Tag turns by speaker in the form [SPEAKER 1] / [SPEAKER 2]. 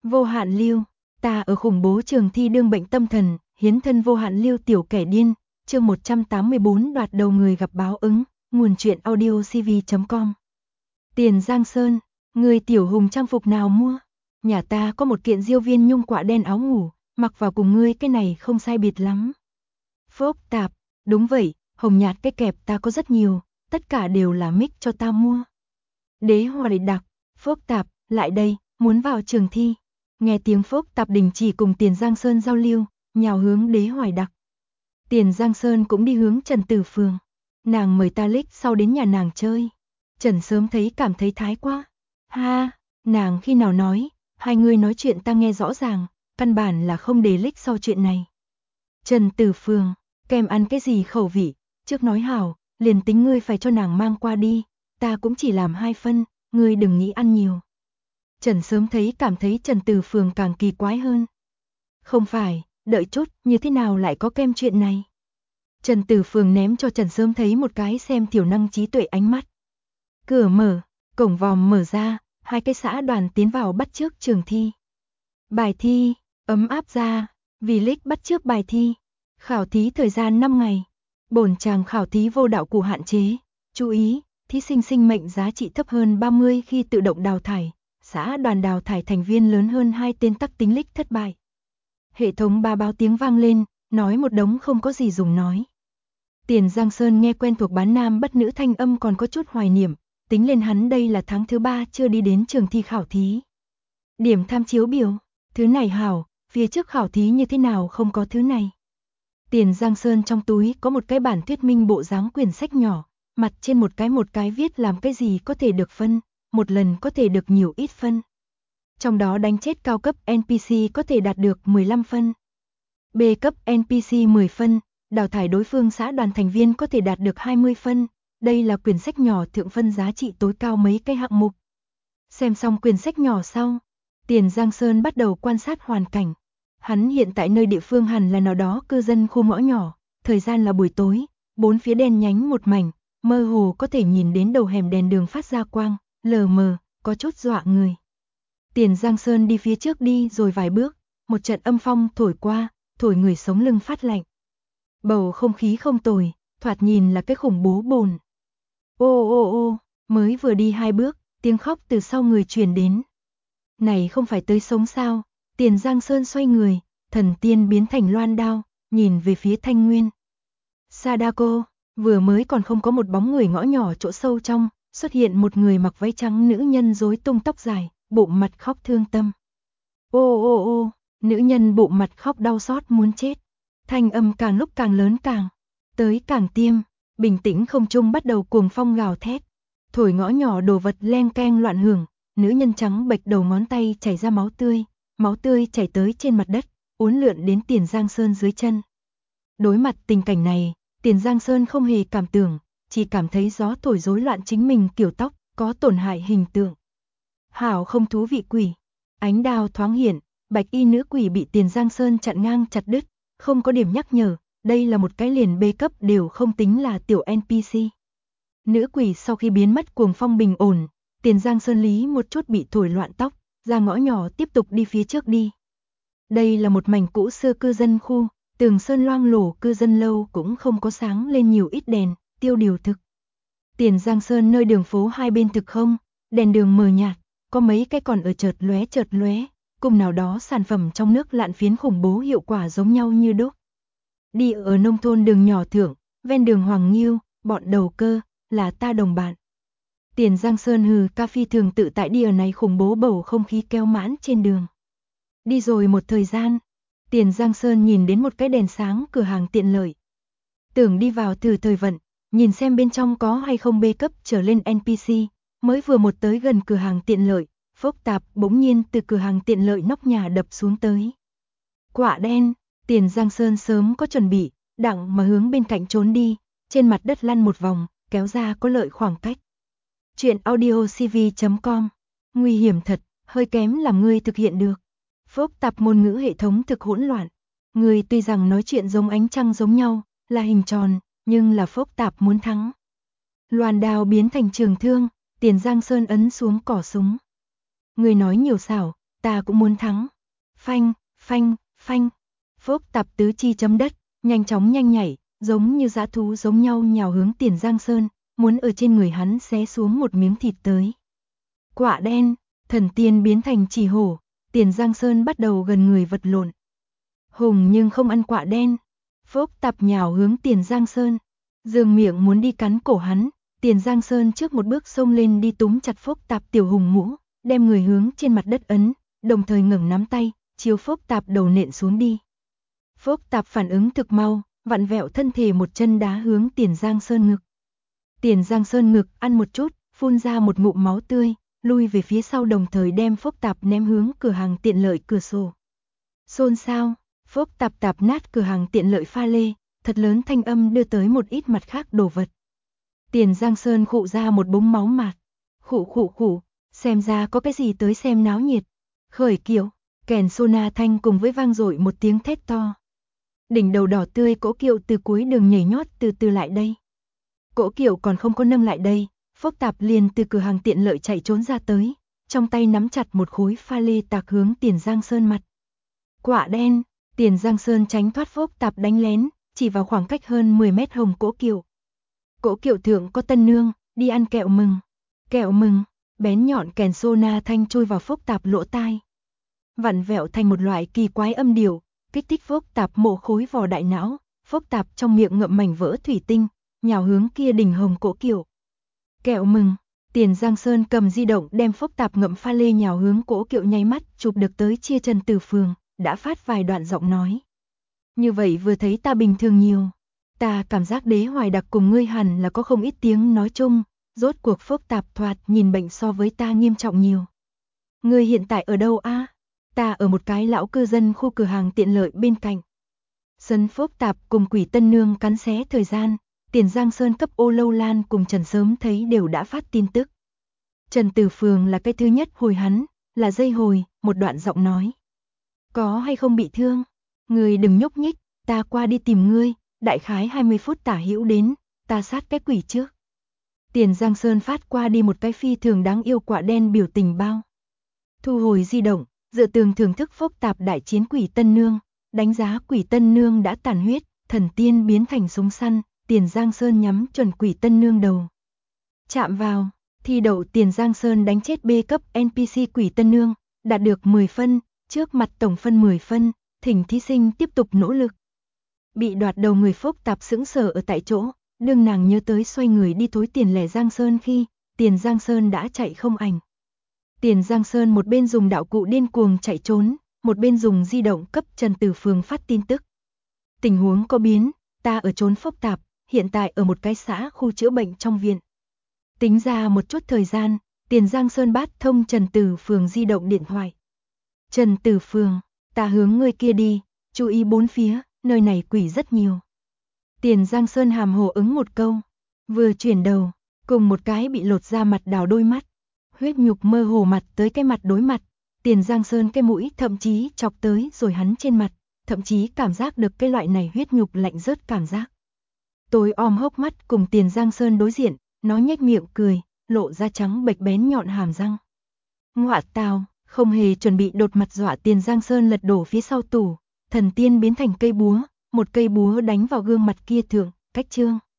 [SPEAKER 1] Vô hạn lưu, ta ở khủng bố trường thi đương bệnh tâm thần, hiến thân vô hạn lưu tiểu kẻ điên, chương 184 đoạt đầu người gặp báo ứng, nguồn truyện audiocv.com. Tiền Giang Sơn, người tiểu hùng trang phục nào mua? Nhà ta có một kiện diêu viên nhung quạ đen áo ngủ, mặc vào cùng ngươi cái này không sai biệt lắm. Phốc tạp, đúng vậy, hồng nhạt cái kẹp ta có rất nhiều, tất cả đều là mic cho ta mua. Đế hoài đặc, phốc tạp, lại đây, muốn vào trường thi. Nghe tiếng phốc tạp đình chỉ cùng Tiền Giang Sơn giao lưu, nhào hướng Đế hoài đặc. Tiền Giang Sơn cũng đi hướng Trần Tử Phường. Nàng mời ta lích sau đến nhà nàng chơi. Trần sớm thấy cảm thấy thái quá. Ha, nàng khi nào nói, hai người nói chuyện ta nghe rõ ràng, căn bản là không để lích sau chuyện này. Trần Tử Phường, kem ăn cái gì khẩu vị, trước nói hảo, liền tính ngươi phải cho nàng mang qua đi, ta cũng chỉ làm 2 phân, ngươi đừng nghĩ ăn nhiều. Trần sớm thấy cảm thấy Trần Tử Phường càng kỳ quái hơn. Không phải, đợi chút, như thế nào lại có kem chuyện này? Trần Tử Phường ném cho Trần sớm thấy một cái xem thiểu năng trí tuệ ánh mắt. Cửa mở, cổng vòm mở ra, hai cái xã đoàn tiến vào bắt chước trường thi. Bài thi, ấm áp ra, vì lích bắt chước bài thi. Khảo thí thời gian 5 ngày. Bổn chàng khảo thí vô đạo cụ hạn chế. Chú ý, thí sinh sinh mệnh giá trị thấp hơn 30 khi tự động đào thải. Xã đoàn đào thải thành viên lớn hơn 2 tên tắc tính lích thất bại. Hệ thống ba báo tiếng vang lên, nói một đống không có gì dùng nói. Tiền Giang Sơn nghe quen thuộc bán nam bất nữ thanh âm còn có chút hoài niệm, tính lên hắn đây là tháng thứ 3 chưa đi đến trường thi khảo thí. Điểm tham chiếu biểu, thứ này hảo, phía trước khảo thí như thế nào không có thứ này. Tiền Giang Sơn trong túi có một cái bản thuyết minh bộ dáng quyển sách nhỏ, mặt trên một cái viết làm cái gì có thể được phân, một lần có thể được nhiều ít phân. Trong đó đánh chết cao cấp NPC có thể đạt được 15 phân. B cấp NPC 10 phân, đào thải đối phương xã đoàn thành viên có thể đạt được 20 phân. Đây là quyển sách nhỏ thượng phân giá trị tối cao mấy cái hạng mục. Xem xong quyển sách nhỏ sau, Tiền Giang Sơn bắt đầu quan sát hoàn cảnh. Hắn hiện tại nơi địa phương hẳn là nào đó cư dân khu ngõ nhỏ, thời gian là buổi tối, bốn phía đen nhánh một mảnh, mơ hồ có thể nhìn đến đầu hẻm đèn đường phát ra quang, lờ mờ, có chút dọa người. Tiền Giang Sơn đi phía trước đi rồi vài bước, một trận âm phong thổi qua, thổi người sống lưng phát lạnh. Bầu không khí không tồi, thoạt nhìn là cái khủng bố bồn. Ô ô ô, mới vừa đi 2 bước, tiếng khóc từ sau người truyền đến. Này không phải tới sống sao? Tiền Giang Sơn xoay người, thần tiên biến thành loan đao, nhìn về phía Thanh Nguyên. Sadako, vừa mới còn không có một bóng người ngõ nhỏ chỗ sâu trong, xuất hiện một người mặc váy trắng nữ nhân rối tung tóc dài, bụng mặt khóc thương tâm. Ô ô ô, nữ nhân bụng mặt khóc đau xót muốn chết. Thanh âm càng lúc càng lớn tới càng tiêm, bình tĩnh không trung bắt đầu cuồng phong gào thét. Thổi ngõ nhỏ đồ vật leng keng loạn hưởng, nữ nhân trắng bệch đầu ngón tay chảy ra máu tươi chảy tới trên mặt đất, uốn lượn đến Tiền Giang Sơn dưới chân. Đối mặt tình cảnh này, Tiền Giang Sơn không hề cảm tưởng, chỉ cảm thấy gió thổi rối loạn chính mình kiểu tóc, có tổn hại hình tượng. Hảo không thú vị quỷ, ánh đao thoáng hiện, bạch y nữ quỷ bị Tiền Giang Sơn chặn ngang chặt đứt, không có điểm nhắc nhở, đây là một cái liền B cấp đều không tính là tiểu NPC. Nữ quỷ sau khi biến mất cuồng phong bình ổn, Tiền Giang Sơn lý một chút bị thổi loạn tóc, ra ngõ nhỏ tiếp tục đi phía trước đi. Đây là một mảnh cũ xưa cư dân khu, tường sơn loang lổ cư dân lâu cũng không có sáng lên nhiều ít đèn, tiêu điều thực. Tiền Giang Sơn nơi đường phố hai bên thực không, đèn đường mờ nhạt, có mấy cái còn ở chợt lóe, cùng nào đó sản phẩm trong nước lạn phiến khủng bố hiệu quả giống nhau như đúc. Đi ở nông thôn đường nhỏ thượng, ven đường Hoàng Nghiêu, bọn đầu cơ, là ta đồng bạn. Tiền Giang Sơn hừ ca phi thường tự tại đi ở này khủng bố bầu không khí kéo mãn trên đường. Đi rồi một thời gian, Tiền Giang Sơn nhìn đến một cái đèn sáng cửa hàng tiện lợi. Tưởng đi vào thử thời vận, nhìn xem bên trong có hay không B cấp trở lên NPC, mới vừa một tới gần cửa hàng tiện lợi, phốc tạp bỗng nhiên từ cửa hàng tiện lợi nóc nhà đập xuống tới. Quạ đen, Tiền Giang Sơn sớm có chuẩn bị, đặng mà hướng bên cạnh trốn đi, trên mặt đất lăn một vòng, kéo ra có lợi khoảng cách. Chuyện audiocv.com, nguy hiểm thật, hơi kém làm ngươi thực hiện được. Phốc tạp ngôn ngữ hệ thống thực hỗn loạn. Người tuy rằng nói chuyện giống ánh trăng giống nhau, là hình tròn, nhưng là phốc tạp muốn thắng. Loan đao biến thành trường thương, Tiền Giang Sơn ấn xuống cỏ súng. Người nói nhiều xảo, ta cũng muốn thắng. Phanh, phanh, phanh. Phốc Tạp tứ chi chấm đất, nhanh chóng nhanh nhảy, giống như dã thú giống nhau nhào hướng Tiền Giang Sơn, muốn ở trên người hắn xé xuống một miếng thịt tới. Quạ đen, thần tiên biến thành chỉ hổ, Tiền Giang Sơn bắt đầu gần người vật lộn. Hùng nhưng không ăn quạ đen. Phốc Tạp nhào hướng Tiền Giang Sơn, giương miệng muốn đi cắn cổ hắn. Tiền Giang Sơn trước một bước xông lên đi túm chặt Phốc Tạp tiểu hùng mũ, đem người hướng trên mặt đất ấn, đồng thời ngẩng nắm tay, chiếu Phốc Tạp đầu nện xuống đi. Phốc Tạp phản ứng thực mau, vặn vẹo thân thể một chân đá hướng Tiền Giang Sơn ngực. Tiền Giang Sơn ngực ăn một chút, phun ra một ngụm máu tươi, lui về phía sau đồng thời đem Phốc Tạp ném hướng cửa hàng tiện lợi cửa sổ. Xôn xao, Phốc Tạp tạp nát cửa hàng tiện lợi pha lê, thật lớn thanh âm đưa tới một ít mặt khác đồ vật. Tiền Giang Sơn khụ ra một búng máu mạt. Khụ, xem ra có cái gì tới xem náo nhiệt. Khởi kiệu, kèn sona thanh cùng với vang dội một tiếng thét to. Đỉnh đầu đỏ tươi cỗ kiệu từ cuối đường nhảy nhót từ từ lại đây. Cỗ kiệu còn không có nâng lại đây, Phốc Tạp liền từ cửa hàng tiện lợi chạy trốn ra tới, trong tay nắm chặt một khối pha lê tạc hướng Tiền Giang Sơn mặt. Quạ đen, Tiền Giang Sơn tránh thoát Phốc Tạp đánh lén, chỉ vào khoảng cách hơn 10 mét hồng cỗ kiệu. Cỗ kiệu thượng có tân nương, đi ăn kẹo mừng. Kẹo mừng, bén nhọn kèn sona thanh chui vào Phốc Tạp lỗ tai. Vặn vẹo thành một loại kỳ quái âm điệu, kích thích Phốc Tạp mổ khối vỏ đại não. Phốc Tạp trong miệng ngậm mảnh vỡ thủy tinh, nhào hướng kia đỉnh hồng cỗ kiệu. Kẹo mừng, Tiền Giang Sơn cầm di động đem Phốc Tạp ngậm pha lê nhào hướng cỗ kiệu nháy mắt chụp được tới chia Trần Tử Phường, đã phát vài đoạn giọng nói. Như vậy vừa thấy ta bình thường nhiều. Ta cảm giác Đế Hoài Đặc cùng ngươi hẳn là có không ít tiếng nói chung, rốt cuộc Phốc Tạp thoạt nhìn bệnh so với ta nghiêm trọng nhiều. Ngươi hiện tại ở đâu a? Ta ở một cái lão cư dân khu cửa hàng tiện lợi bên cạnh. Sân Phốc Tạp cùng Quỷ Tân Nương cắn xé thời gian, Tiền Giang Sơn cấp Ô Lâu Lan cùng Trần Sớm thấy đều đã phát tin tức. Trần Tử Phường là cái thứ nhất hồi hắn, là dây hồi, một đoạn giọng nói. Có hay không bị thương? Ngươi đừng nhúc nhích, ta qua đi tìm ngươi, đại khái 20 phút tả hữu đến, ta sát cái quỷ trước. Tiền Giang Sơn phát qua đi một cái phi thường đáng yêu quạ đen biểu tình bao. Thu hồi di động, dựa tường thưởng thức Phốc Tạp đại chiến Quỷ Tân Nương, đánh giá Quỷ Tân Nương đã tàn huyết, thần tiên biến thành súng săn, Tiền Giang Sơn nhắm chuẩn Quỷ Tân Nương đầu. Chạm vào, thi đậu Tiền Giang Sơn đánh chết B cấp NPC Quỷ Tân Nương, đạt được 10 phân, trước mặt tổng phân 10 phân, thỉnh thí sinh tiếp tục nỗ lực. Bị đoạt đầu người Phốc Tạp sững sờ ở tại chỗ, đương nàng nhớ tới xoay người đi thối Tiền Lẻ Giang Sơn khi, Tiền Giang Sơn đã chạy không ảnh. Tiền Giang Sơn một bên dùng đạo cụ điên cuồng chạy trốn, một bên dùng di động cấp Trần Tử Phường phát tin tức. Tình huống có biến, ta ở trốn Phốc Tạp, hiện tại ở một cái xã khu chữa bệnh trong viện. Tính ra một chút thời gian, Tiền Giang Sơn bát thông Trần Tử Phường di động điện thoại. Trần Tử Phường, ta hướng ngươi kia đi, chú ý bốn phía, nơi này quỷ rất nhiều. Tiền Giang Sơn hàm hồ ứng một câu, vừa chuyển đầu, cùng một cái bị lột ra mặt đào đôi mắt. Huyết nhục mơ hồ mặt tới cái mặt đối mặt, Tiền Giang Sơn cái mũi thậm chí chọc tới rồi hắn trên mặt, thậm chí cảm giác được cái loại này huyết nhục lạnh rớt cảm giác. Tối om hốc mắt cùng Tiền Giang Sơn đối diện, nó nhếch miệng cười, lộ ra trắng bệch bén nhọn hàm răng. Ngọa tào, không hề chuẩn bị đột mặt dọa Tiền Giang Sơn lật đổ phía sau tủ, thần tiên biến thành cây búa, một cây búa đánh vào gương mặt kia thượng, cách chương.